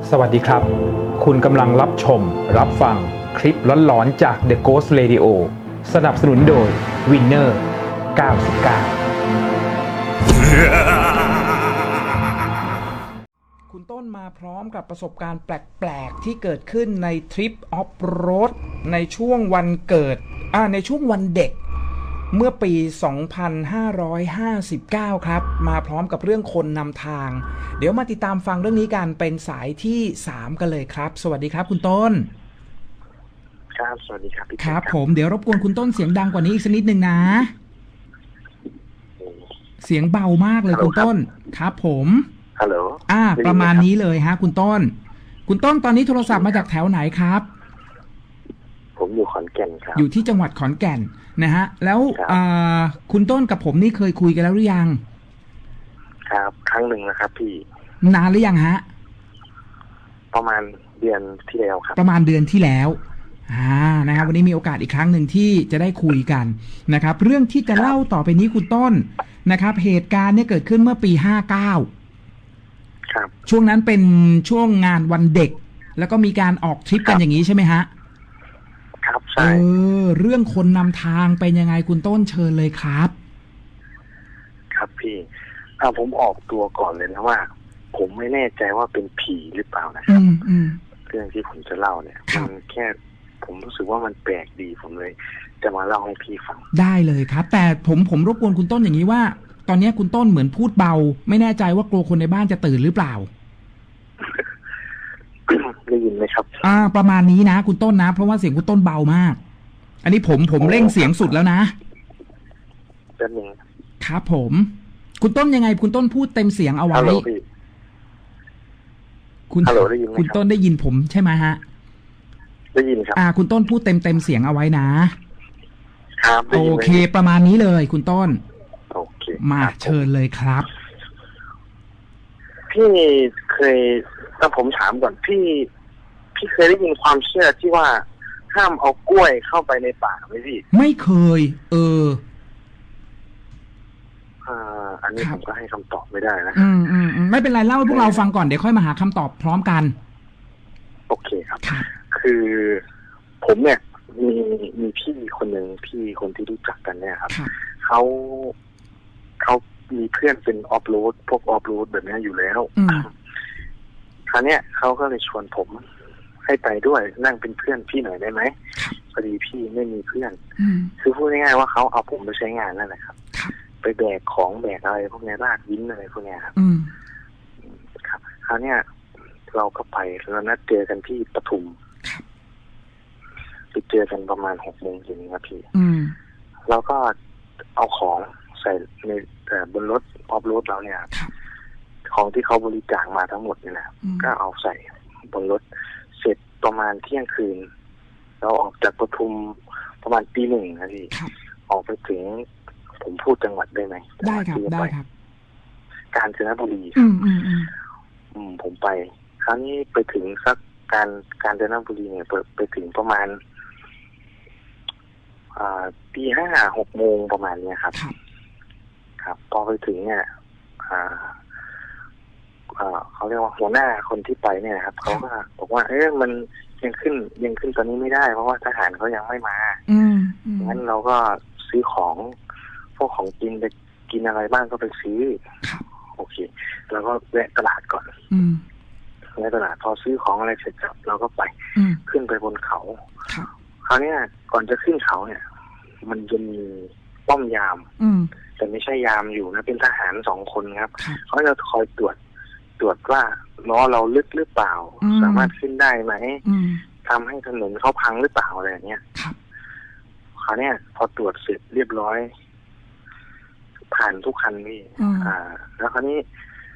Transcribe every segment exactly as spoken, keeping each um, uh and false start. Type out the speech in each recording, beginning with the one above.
สวัสดีครับคุณกำลังรับชมรับฟังคลิปหลอนๆจาก The Ghost Radio สนับสนุนโดย Winner เก้าสิบเก้าคุณต้นมาพร้อมกับประสบการณ์แปลกๆที่เกิดขึ้นในทริปออฟโรดในช่วงวันเกิดอ่าในช่วงวันเด็กเมื่อปี สองพันห้าร้อยห้าสิบเก้า ครับมาพร้อมกับเรื่องคนนำทางเดี๋ยวมาติดตามฟังเรื่องนี้กันเป็นสายที่สามกันเลยครับสวัสดีครับคุณต้นครับสวัสดีครับพี่ครับผมเดี๋ยวรบกวนคุณต้นเสียงดังกว่านี้อีกสักนิดนึงนะเสียงเบามากเลยคุณต้นครับผมฮัลโหลอ่าประมาณนี้เลยฮะคุณต้นคุณต้นตอนนี้โทรศัพท์มาจากแถวไหนครับผมอยู่ขอนแก่นครับอยู่ที่จังหวัดขอนแก่นนะฮะแล้วอ่าคุณต้นกับผมนี่เคยคุยกันแล้วหรือยังครับครั้งหนึ่งนะครับพี่นานหรือยังฮะประมาณเดือนที่แล้วครับประมาณเดือนที่แล้วอ่านะครับวันนี้มีโอกาสอีกครั้งหนึ่งที่จะได้คุยกันนะครับเรื่องที่จะเล่าต่อไปนี้คุณต้นนะครับเหตุการณ์เนี่ยเกิดขึ้นเมื่อปีห้าเก้าครับช่วงนั้นเป็นช่วงงานวันเด็กแล้วก็มีการออกทริปกันอย่างนี้ใช่ไหมฮะครับใช่เออเรื่องคนนำทางเป็นยังไงคุณต้นเชิญเลยครับครับพี่เอาผมออกตัวก่อนเลยนะว่าผมไม่แน่ใจว่าเป็นผีหรือเปล่านะครับเรื่องที่ผมจะเล่าเนี่ยมันแค่ผมรู้สึกว่ามันแปลกดีผมเลยจะมาเล่าให้พี่ฟังได้เลยครับแต่ผมผมรบกวนคุณต้นอย่างนี้ว่าตอนนี้คุณต้นเหมือนพูดเบาไม่แน่ใจว่ากลัวคนในบ้านจะตื่นหรือเปล่าได้ยินไหมครับอ่าประมาณนี้นะคุณต้นนะเพราะว่าเสียงคุณต้นเบามากอันนี้ผมผมเร่งเสียงสุดแล้วนะแป๊บนึงครับผมคุณต้นยังไงคุณต้นพูดเต็มเสียงเอาไว้คุณคุณต้นได้ยินผมใช่ไหมฮะได้ยินครับอ่าคุณต้นพูดเต็มเต็มเสียงเอาไว้นะครับโอเคประมาณนี้เลยคุณต้นโอเคมาเชิญเลยครับพี่เคยถ้าผมถามก่อนพี่พี่เคยได้ยินความเชื่อที่ว่าห้ามเอากล้วยเข้าไปในป่าไหมพี่ไม่เคยเอออ่าอันนี้ผมก็ให้คำตอบไม่ได้นะอืมอืมไม่เป็นไรเล่าให้พวกเราฟังก่อนเดี๋ยวค่อยมาหาคำตอบพร้อมกันโอเคครับคือผมเนี่ยมีมีพี่คนหนึ่งพี่คนที่รู้จักกันเนี่ยครับเขาเขามีเพื่อนเป็นออฟโรดพวกออฟโรดแบบนี้อยู่แล้วคราวนี้เขาก็เลยชวนผมให้ไปด้วยนั่งเป็นเพื่อนพี่หน่อยได้ไหมพอดีพี่ไม่มีเพื่อนคือพูดง่ายๆว่าเขาเอาผมไปใช้งานนั่นแหละครับไปแบกของแบกอะไรพวกนี้ลากวินอะไรพวกนี้ครับครับคราวนี้เราก็ไปเรานัดเจอกันที่ปทุมไปเจอกันประมาณหกโมงเย็นครับพี่แล้วก็เอาของใส่ในแต่บนรถออฟโรดเราเนี่ยของที่เขาบริจาคมาทั้งหมดนี่แหละก็เอาใส่บนรถเสร็จประมาณเที่ยงคืนเราออกจากปทุมประมาณตีหนึ่งนะพี่ออกไปถึงผมพูดจังหวัดได้ไหมได้ครับได้ครับกาญจนบุรีอืมอืมอืมผมไปครั้งนี้ไปถึงสักการกาญจนบุรีเนี่ยไปไปถึงประมาณอ่าตีห้าหกโมงประมาณเนี้ยครับครับพอไปถึงเนี่ยอ่าอ่าเขาเรียกว่าหัวหน้าคนที่ไปเนี่ยครับเขาก็บอกว่าเอ๊ะมันยังขึ้นยังขึ้นตอนนี้ไม่ได้เพราะว่าทหารเขายังไม่มาอืมงั้นเราก็ซื้อของพวกของกินไปกินอะไรบ้างก็ไปซื้อโอเคแล้วก็แวะตลาดก่อนแวะตลาดพอซื้อของอะไรเสร็จแล้วเราก็ไปขึ้นไปบนเขาคราวนี้ก่อนจะขึ้นเขาเนี่ยมันจะมีป้อมยามแต่ไม่ใช่ยามอยู่นะเป็นทหารสองคนครับเขาจะคอยตรวจตรวจว่าล้อเราลึกหรือเปล่าสามารถขึ้นได้ไหมทำให้ถนนเขาพังหรือเปล่าอะไรอย่างเงี้ยคราวนี้พอตรวจเสร็จเรียบร้อยผ่านทุกคันนี่อ่าแล้วคราวนี้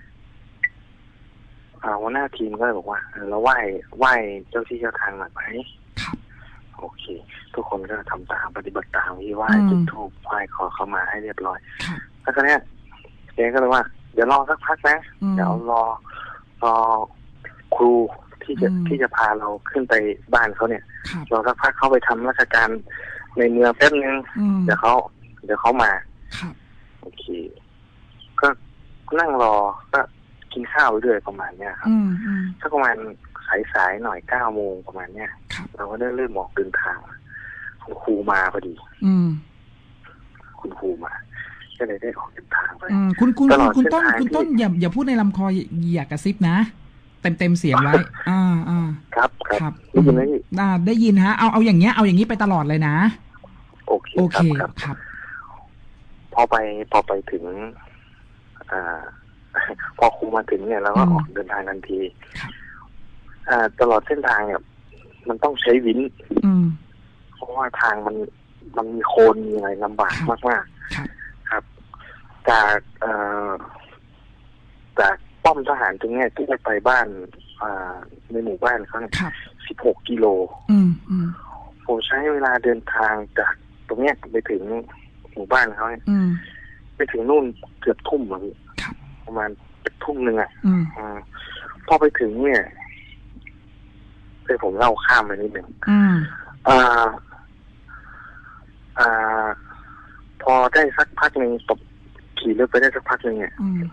อ่าหัวหน้าทีมก็เลยบอกว่าเราไหว้ไหว้เจ้าที่เจ้าทางหน่อยไหมโอเคทุกคนก็ทำตามปฏิบัติตามที่ไหว้จุดธูปไหว้ขอเข้ามาให้เรียบร้อยแล้วคราวนี้เจ๊ก็เลยว่าเดี๋ยวรอสักพักนะเดี๋ยวรอรอครูที่จะที่จะพาเราขึ้นไปบ้านเขาเนี่ยรอสักพักเขาไปทำราชการในเมืองแป๊บนึงเดี๋ยวเขาเดี๋ยวเขามาโอเคก็นั่งรอก็กินข้าวไปด้วยประมาณเนี้ยครับสักประมาณสายๆหน่อยเก้าโมงประมาณเนี้ยเราก็ได้เริ่มออกเดินทางคุณครูมาพอดีอืคุณครูมาก็เลยได้ออกเดินทางไปคุณคุณคุณต้นคุณต้นอย่าอย่าพูดในลำคออย่ากระซิบนะเต็มเต็มเสียงไว้อ่าอ่าครับครับได้ยินไหมอ่าได้ยินฮะเอาเอาอย่างเงี้ยเอาอย่างนี้ไปตลอดเลยนะโอเคโอเคครับพอไปพอไปถึงอ่าพอครูมาถึงเนี่ยเราก็ออกเดินทางทันทีอ่าตลอดเส้นทางเนี่ยมันต้องใช้วินเพราะว่าทางมันมันมีโคลนมีอะไรลำบากมากมากครับจากเอ่อจากป้อมทหารตรงนี้ที่จะไปบ้านอ่าในหมู่บ้านเขาเนี่ยสิบหกกิโลผมใช้เวลาเดินทางจากตรงเนี้ยไปถึงหมู่บ้านเขาเนี่ยไปถึงนู่นเกือบทุ่มอะพี่ประมาณทุ่มหนึ่งอ่ะพอไปถึงเนี่ยเคยผมเล่าข้ามไปนิดหนึ่งอ่าอ่าพอได้สักพักหนึ่งตบขี่รถไปได้สักพักหนึ่งเนี่ย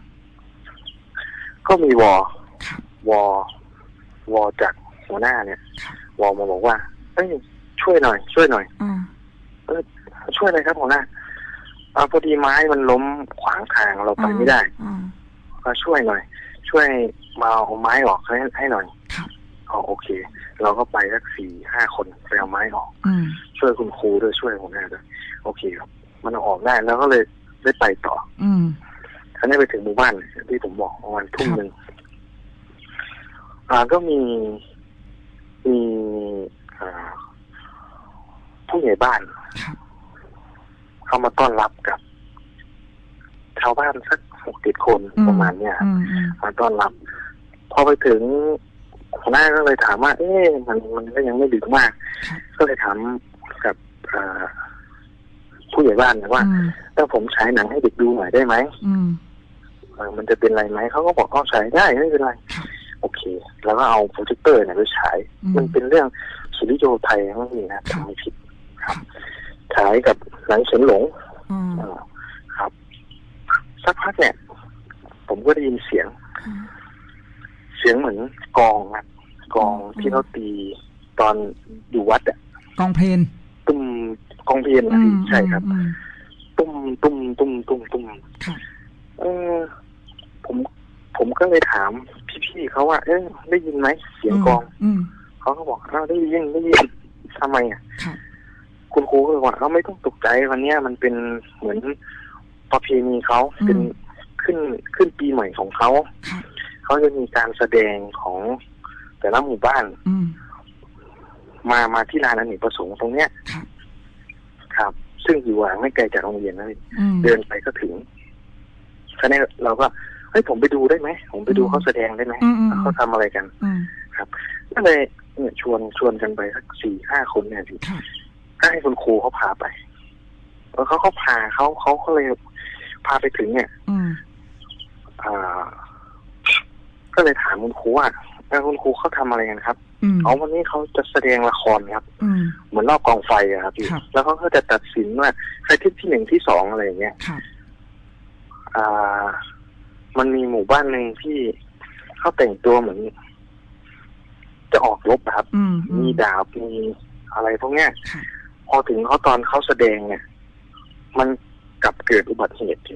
ก็มีวอวอวอจากหัวหน้าเนี่ยวอมาบอกว่าเอ้ยช่วยหน่อยช่วยหน่อยเออช่วยอะไรครับหัวหน้าอ่าพอดีไม้มันล้มขวางทางเราไปไม่ได้ก็ช่วยหน่อยช่วยมาเอาไม้ออกให้ให้หน่อยอ๋อโอเคเราก็ไปสักสี่ห้าคนไปเอาไม้ออกช่วยคุณครูด้วยช่วยหัวหน้าด้วยโอเคครับมันเอาออกได้แล้วก็เลยได้ไปต่อคราวนี้ไปถึงหมู่บ้านที่ผมบอกประมาณทุ่มหนึ่งอ่าก็มีมีอ่าผู้ใหญ่บ้านเข้ามาต้อนรับกับชาวบ้านสักหกเจ็ดคนประมาณเนี้ยมาต้อนรับพอไปถึงหัวหน้าก็เลยถามว่าเอ๊ะมันมันก็ยังไม่ดึกมากก็เลยถามกับผู้ใหญ่บ้านนะว่าถ้าผมฉายหนังให้เด็กดูหน่อยได้ไหมมันจะเป็นไรไหมเขาก็บอกอ๋อฉายได้ไม่เป็นไรโอเคแล้วก็เอาโปรเจคเตอร์เนี่ยไปฉายมันเป็นเรื่องสุริโยไทยไม่มีนะทำไม่ผิดครับฉายกับหนังเฉินหลงครับสักพักเนี่ยผมก็ได้ยินเสียงเสียงเหมือนกองนะกองที่เขาตีตอนอยู่วัดอะกองเพลนตุ้มกองเพลนนะใช่ครับตุ้มตุ้มตุ้มตุ้มตุ้มเออผมผมก็เลยถามพี่ๆเขาว่าเอ๊ะได้ยินไหมเสียงกองเขาก็บอกอ้าวได้ยินได้ยินทำไมอ่ะคุณครูก็เลยว่าเขาไม่ต้องตกใจวันนี้มันเป็นเหมือนประเพณีเขาเป็นขึ้นขึ้นปีใหม่ของเขาเขาจะมีการแสดงของแต่ละหมู่บ้านมามาที่ลานอเนกประสงค์ตรงเนี้ยครับซึ่งอยู่ห่างไม่ไกลจากโรงเรียนนะเดินไปก็ถึงคราวนี้เราก็เฮ้ยผมไปดูได้ไหมผมไปดูเขาแสดงได้ไหมเขาทำอะไรกันครับก็เลยเนี่ยชวนชวนกันไปสักสี่ห้าคนเนี่ยสิก็ให้คุณครูเขาพาไปแล้วเขาเขาพาเขาเขาก็เลยพาไปถึงเนี่ยอ่าก็เลยถามคุณครูว่าแล้วคุณครูเขาทำอะไรกันครับอ๋อวันนี้เขาจะแสดงละครครับเหมือนรอบกองไฟอะครับพี่แล้วเขาก็จะตัดสินว่าใครที่ที่หนึ่งที่สองอะไรอย่างเงี้ยอ่ามันมีหมู่บ้านหนึ่งที่เขาแต่งตัวเหมือนจะออกรบครับมีดาบมีอะไรพวกเนี้ยพอถึงเขาตอนเขาแสดงเนี่ยมันกลับเกิดอุบัติเหตุ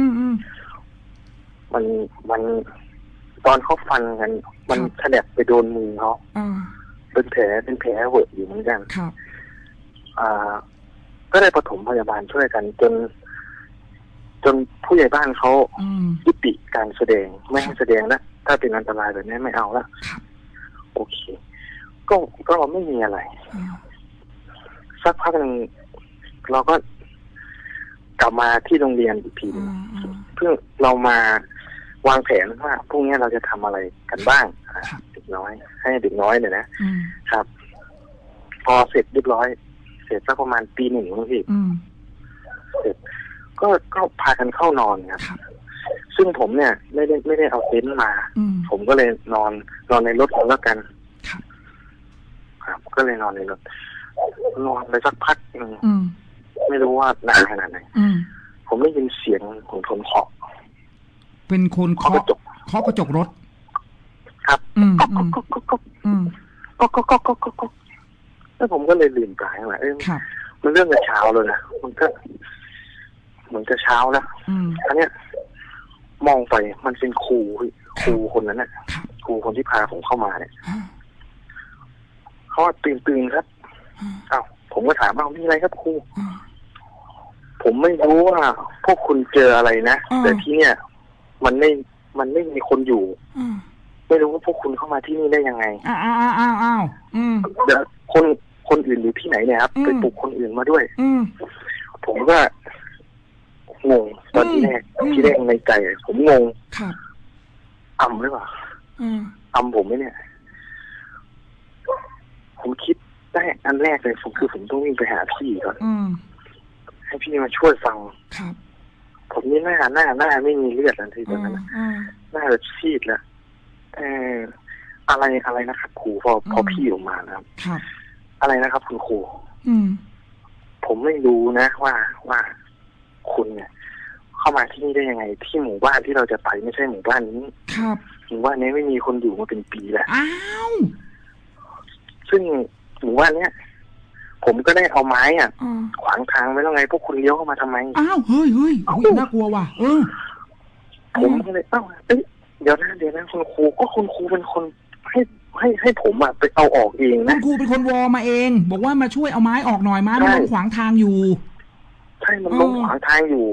มันมันตอนเขาฟันกันมันฉลับไปโดนมือเขาเป็นแผลเป็นแผลเวอะอยู่เหมือนกันอ่าก็ได้ปฐมพยาบาลช่วยกันจนจนผู้ใหญ่บ้านเขายุติการแสดงไม่ให้แสดงแล้วถ้าเป็นอันตรายแบบนี้ไม่เอาแล้วโอเคก็ก็ไม่มีอะไรสักพักหนึ่งเราก็กลับมาที่โรงเรียนอีกทีเพื่อเรามาวางแผนว่าพรุ่งนี้เราจะทำอะไรกันบ้างเด็กน้อยให้เด็กน้อยเนี่ยนะครับพอเสร็จเรียบร้อยเสร็จสักประมาณปีหนึ่งบางทีเสร็จก็ก็พากันเข้านอนครับซึ่งผมเนี่ยไม่ได้ไม่ได้เอาเต็นท์มาผมก็เลยนอนนอนในรถเอาแล้วกันครับก็เลยนอนในรถนอนไปสักพักนึงไม่รู้ว่านานขนาดไหนผมได้ยินเสียงของคนเคาะเป็นคนเคาะเคาะกระจกรถครับอืมก็ก็ก็ก็ก็อืมก็ก็ก็ก็ก็แล้วผมก็เลยลืมตาว่าเอ้ยมันเรื่องเช้าเลยนะมันก็เหมือนจะเช้าแล้วอันเนี้ยมองไปมันเป็นครูครูคนนั้นน่ะครูคนที่พาผมเข้ามาเนี่ยเขาตื่นตื่นครับอ้าวผมก็ถามว่ามีอะไรครับครูผมไม่รู้ว่าพวกคุณเจออะไรนะแต่ที่เนี่ยมันไม่มันไม่มีคนอยู่ไม่รู้ว่าพวกคุณเข้ามาที่นี่ได้ยังไงอ้าวอ้าวอ้าวอ้าวเดี๋ยวคนคนอื่นอยู่ที่ไหนเนี่ยครับไปปลุกคนอื่นมาด้วยผมก็งงตอนที่แรกที่แรกในใจผมงงอำหรือเปล่าอำผมไหมเนี่ยผมคิดได้อันแรกเลยผมคือผมต้องวิ่งไปหาพี่ก่อนให้พี่มาช่วยฟังผมนี่หน้าหน้าหน้าไม่มีเลือดแล้วทีตอนนั้นหน้าแบบซีดแล้วเอออะไรอะไรนะครับครูพอพอพี่ออกมานะครับอะไรนะครับคุณครูผมไม่รู้นะว่าว่าคุณเนี่ยเข้ามาที่นี่ได้ยังไงที่หมู่บ้านที่เราจะไปไม่ใช่หมู่บ้านนี้ครับหมู่บ้านนี้ไม่มีคนอยู่มาเป็นปีแล้วอ้าวซึ่งหมู่บ้านเนี้ยผมก็ได้เอาไม้อ่ะขวางทางไว้แล้วไงพวกคุณเลี้ยวเข้ามาทำไมอ้าวเฮ้ยเฮ้ยน่ากลัวว่ะเออผมก็เลยเอ้าเอ้ยเดี๋ยวนะเดี๋ยวนะคุณครูก็คุณครูเป็นคนให้ให้ให้ผมอ่ะไปเอาออกเองนะคุณครูเป็นคนวอมาเองบอกว่ามาช่วยเอาไม้ออกหน่อยไม้มันล้มขวางทางอยู่ใช่มันล้มขวางทางอยู่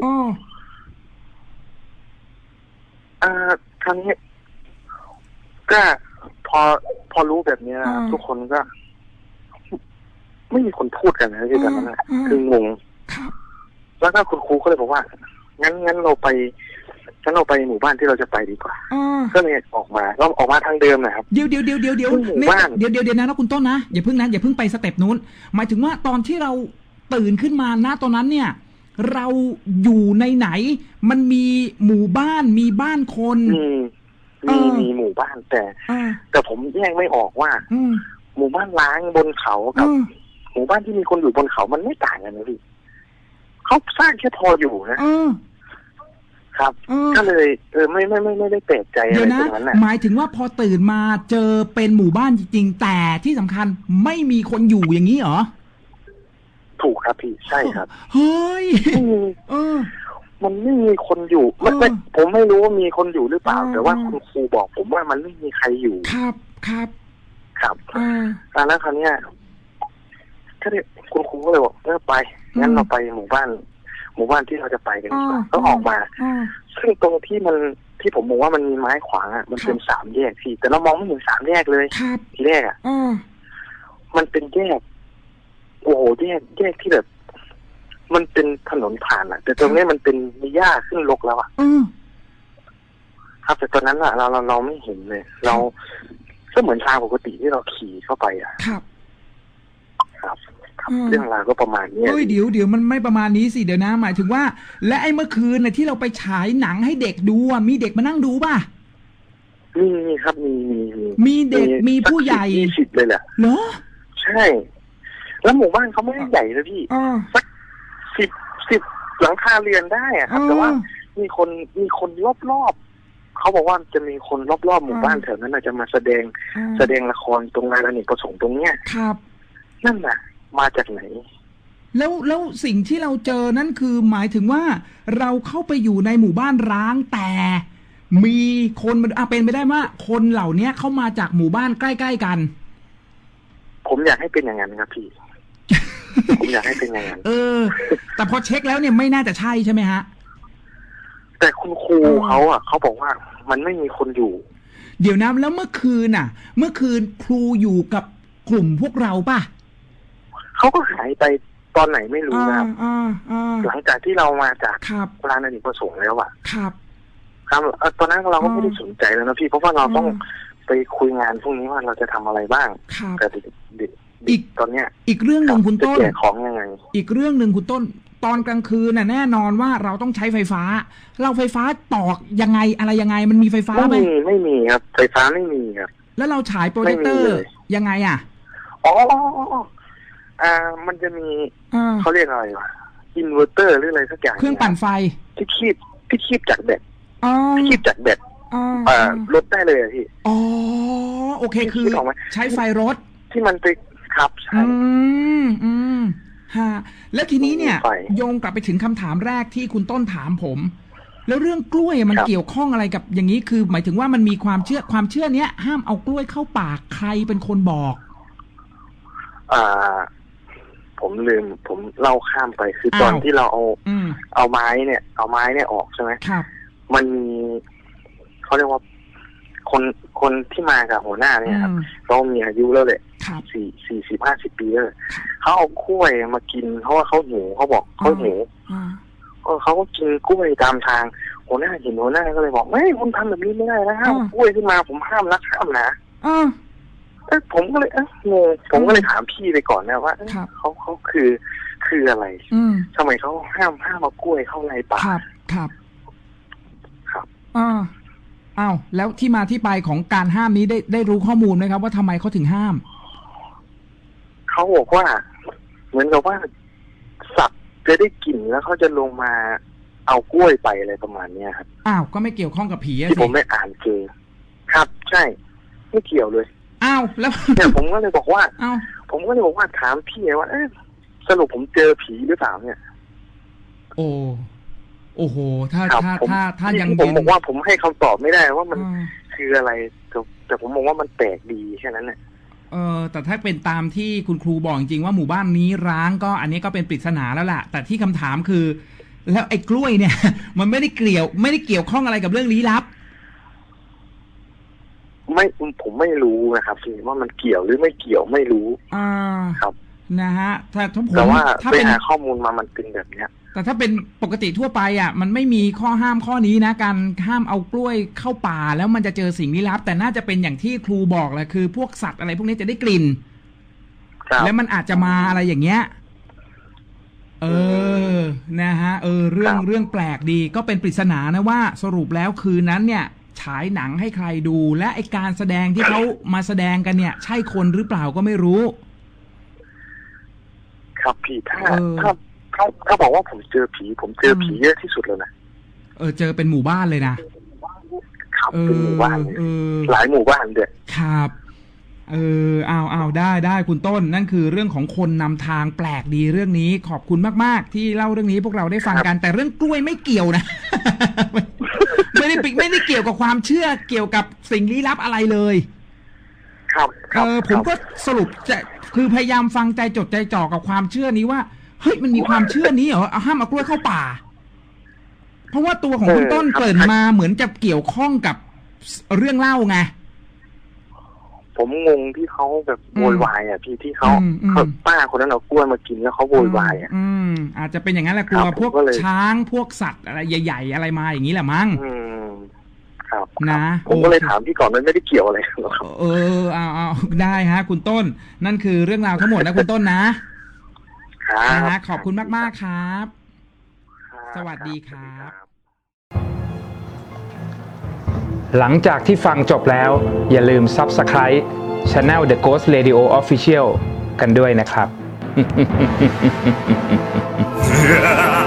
อ่าครั้งนี้ก็พอพอรู้แบบนี้ทุกคนก็ไม่มีคนพูดกันนะที่ตอนนั้นคืองงแล้วก็คุณครูก็เลยบอกว่างั้นงั้นเราไปงั้นเราไปหมู่บ้านที่เราจะไปดีกว่าก็เลยออกมาเราออกมาทางเดิมนะครับเดี๋ยวเดี๋ยวเดี๋ยวเดี๋ยวเดี๋ยวหมู่บ้านเดี๋ยวเดี๋ยวเดี๋ยวนะนะคุณต้นนะอย่าเพิ่งนะอย่าเพิ่งไปสเต็ปนู้นหมายถึงว่าตอนที่เราตื่นขึ้นมาณตอนนั้นเนี่ยเราอยู่ในไหนมันมีหมู่บ้านมีบ้านคนมีมีมีหมู่บ้านแต่แต่ผมแยกไม่ออกว่าหมู่บ้านล้างบนเขากับหมู่บ้านที่มีคนอยู่บนเขามันไม่ต่างกันนะพี่เขาสร้างแค่พออยู่นะครับก็เลยเออไม่ไม่ไม่ไม่ได้แปลกใจอะไรตรงนั้นนะหมายถึงว่าพอตื่นมาเจอเป็นหมู่บ้านจริงๆแต่ที่สำคัญไม่มีคนอยู่อย่างนี้เหรอถูกครับพี่ใช่ครับเฮ้ยเออมันไม่มีคนอยู่มันไม่ผมไม่รู้ว่ามีคนอยู่หรือเปล่าแต่ว่าคุณครูบอกผมว่ามันไม่มีใครอยู่ครับครับครับอ่าแล้วคราวนี้ก็เลยคุณครูก็เลยบอกเออไปงั้นเราไปหมู่บ้านหมู่บ้านที่เราจะไปกันดีกว่าก็ออกมาซึ่งตรงที่มันที่ผมบอกว่ามันมีไม้ขวางอ่ะมันเป็นสามแยกพี่แต่เรามองไม่เห็นสามแยกเลยทีแรกอ่ะมันเป็นแยกโอ้โหแยกแยกที่แบบมันเป็นถนนผ่านอ่ะแต่ตรงนี้มันเป็นมีหญ้าขึ้นรกแล้วอ่ะครับแต่ตอนนั้นอ่ะเราเราเราไม่เห็นเลยเราก็เหมือนทางปกติที่เราขี่เข้าไปอ่ะครับครับเรื่องราวก็ประมาณนี้เฮ้ยเดี๋ยวเดี๋ยวมันไม่ประมาณนี้สิเดี๋ยวนะหมายถึงว่าและไอ้เมื่อคืนน่ะที่เราไปฉายหนังให้เด็กดูอ่ะมีเด็กมานั่งดูป่ะมีมีครับมีมีมีเด็กมีผู้ใหญ่ยี่สิบเลยแหละเหรอใช่แล้วหมู่บ้านเขาไม่ได้ใหญ่เลยพี่สักสิบสิบหลังคาเรือนได้อะครับแต่ว่ามีคนมีคนรอบๆเขาบอกว่าจะมีคนรอบๆหมู่บ้านแถวนั้นจะมาแสดงแสดงละครตรงงานอเนกประสงค์ตรงเนี้ยครับนั่นน่ะมาจากไหนแล้วแล้วสิ่งที่เราเจอนั่นคือหมายถึงว่าเราเข้าไปอยู่ในหมู่บ้านร้างแต่มีคนมันอ่ะเป็นไปได้ว่าคนเหล่านี้เข้ามาจากหมู่บ้านใกล้ๆกันผมอยากให้เป็นอย่างนั้นครับพี่ ผมอยากให้เป็นอย่างนั้นเออแต่พอเช็คแล้วเนี่ยไม่น่าจะใช่ใช่ไหมฮะแต่คุณครูเขาอ่ะเขาบอกว่ามันไม่มีคนอยู่เดี๋ยวนะแล้วเมื่อคืนน่ะเมื่อคืนครูอยู่กับกลุ่มพวกเราป่ะเขาก็หายไปตอนไหนไม่รู้นะครับหลังจากที่เรามาจากร้านอเนกประสงค์แล้วอ่ะครับครับตอนนั้นเราก็ไม่ได้สนใจแล้วนะพี่เพราะว่าเราต้องไปคุยงานพวกนี้ว่าเราจะทำอะไรบ้างแต่อีกตอนเนี้ยอีกเรื่องหนึ่งคุณต้นจะแจกของยังไงอีกเรื่องหนึ่งคุณต้นตอนกลางคืนน่ะแน่นอนว่าเราต้องใช้ไฟฟ้าเราไฟฟ้าต่อยังไงอะไรยังไงมันมีไฟฟ้าไหมไม่มีไม่มีครับไฟฟ้าไม่มีครับแล้วเราฉายโปรเจคเตอร์ยังไงอ่ะอ๋ออ่ามันจะมีเขาเรียกอะไรวะอินเวอร์เตอร์หรืออะไรสักอย่างเครื่องปั่นไฟที่คีบที่คีบจากแบตที่คีบจากแบตเอ่อรถได้เลยพี่อ๋อโอเคคือใช้ไฟรถที่มันไปครับใช่อืมอืมฮะแล้วทีนี้เนี่ยโยงกลับไปถึงคำถามแรกที่คุณต้นถามผมแล้วเรื่องกล้วยมันเกี่ยวข้องอะไรกับอย่างนี้คือหมายถึงว่ามันมีความเชื่อความเชื่อเนี้ยห้ามเอากล้วยเข้าปากใครเป็นคนบอกอ่าผมลืมผมเล่าข้ามไปคือตอนที่เราเอาเอาไม้เนี่ยเอาไม้เนี่ยออกใช่ไหมครับมันมีเขาเรียกว่าคนคนที่มากับหัวหน้าเนี่ยครับเขามีอายุแล้วแหละสี่สี่สิบห้าสิบปีแล้วเขาเอากล้วยมากินเพราะว่าเขาหิวเขาบอกเขาหิวเขาก็กินกล้วยตามทางหัวหน้าเห็นหัวหน้าก็เลยบอกไม่คุณทำแบบนี้ไม่ได้นะห้ามกล้วยขึ้นมาผมห้ามนะห้ามนะเออผมก็เลยเอองงผมก็เลยถามพี่ไปก่อนนะว่าเขาเขาคือคืออะไรทำไมเขาห้ามห้ามเอากล้วยเข้าในปากครับครับครับอ่าอ้าวแล้วที่มาที่ไปของการห้ามนี้ได้ได้รู้ข้อมูลไหมครับว่าทำไมเขาถึงห้ามเขาบอกว่าเหมือนกับว่าสัตว์จะได้กลิ่นแล้วเขาจะลงมาเอากล้วยไปอะไรประมาณนี้ครับอ้าวก็ไม่เกี่ยวข้องกับผีสิที่ผมไม่อ่านเจอครับใช่ไม่เกี่ยวเลยอ้าวแล้วเนี่ยผมก็เลยบอกว่าอ้าวผมก็เลยบอกว่าถามพี่ว่าเออสรุปผมเจอผีหรือเปล่าเนี่ยโอ้โอ้โหถ้าถ้าถ้าถ้ายังผมบอกว่าผมให้คำตอบไม่ได้ว่ามันคืออะไรแต่ผมมองว่ามันแปลกดีแค่นั้นแหละเออแต่ถ้าเป็นตามที่คุณครูบอกจริงว่าหมู่บ้านนี้ร้างก็อันนี้ก็เป็นปริศนาแล้วล่ะแต่ที่คำถามคือแล้วไอ้กล้วยเนี่ยมันไม่ได้เกี่ยวไม่ได้เกี่ยวข้องอะไรกับเรื่องลี้ลับไม่ผมไม่รู้นะครับพี่ว่ามันเกี่ยวหรือไม่เกี่ยวไม่รู้อ่าครับนะฮะถ้าถ้าผมแต่ว่าถ้าไปหาข้อมูลมามันเป็นแบบเนี้ยแต่ถ้าเป็นปกติทั่วไปอ่ะมันไม่มีข้อห้ามข้อนี้นะการห้ามเอากล้วยเข้าป่าแล้วมันจะเจอสิ่งลี้ลับแต่น่าจะเป็นอย่างที่ครูบอกแหละคือพวกสัตว์อะไรพวกนี้จะได้กลิ่นแล้วมันอาจจะมาอะไรอย่างเงี้ยเออนะฮะเออเรื่องเรื่องแปลกดีก็เป็นปริศนานะว่าสรุปแล้วคืนนั้นเนี่ยฉายหนังให้ใครดูและไอการแสดงที่เขามาแสดงกันเนี่ยใช่คนหรือเปล่าก็ไม่รู้ครับพี่ถ้าถ้าถ้าถ้าบอกว่าผมเจอผีผมเจอผีเยอะที่สุดเลยนะเออเจอเป็นหมู่บ้านเลยนะครับเป็นหมู่บ้านหลายหมู่บ้านเด็ดครับเออเอาเอาได้ได้คุณต้นนั่นคือเรื่องของคนนำทางแปลกดีเรื่องนี้ขอบคุณมากๆที่เล่าเรื่องนี้พวกเราได้ฟังกันแต่เรื่องกล้วยไม่เกี่ยวนะ ไม่ได้ปิดไม่ได้เกี่ยวกับความเชื่อเกี่ยวกับสิ่งลี้ลับอะไรเลยครับเออผมก็สรุปจะคือพยายามฟังใจจดใจจ่อกับความเชื่อนี้ว่าเฮ้ยมันมีความเชื่อนี้เหรอเอาห้ามเอากล้วยเข้าป่าเพราะว่าตัวของคุณต้นเปิดมาเหมือนจะเกี่ยวข้องกับเรื่องเล่าไงผมงงที่เขาแบบโวยวายอ่ะพี่ที่เขาป้าคนนั้นเอากล้วยมากินแล้วเขาโวยวายอ่ะอืมอาจจะเป็นอย่างนั้นแหละกลัวพวกช้างพวกสัตว์อะไรใหญ่ๆอะไรมาอย่างนี้แหละมั้งครับนะผมก็เลยถามพี่ก่อนมันไม่ได้เกี่ยวอะไรหรอกครับเออเอาเอาได้ฮะคุณต้นนั่นคือเรื่องราวทั้งหมดนะคุณต้นนะนะฮะขอบคุณมากๆครับสวัสดีครับหลังจากที่ฟังจบแล้วอย่าลืม Subscribe Channel The Ghost Radio Official กันด้วยนะครับ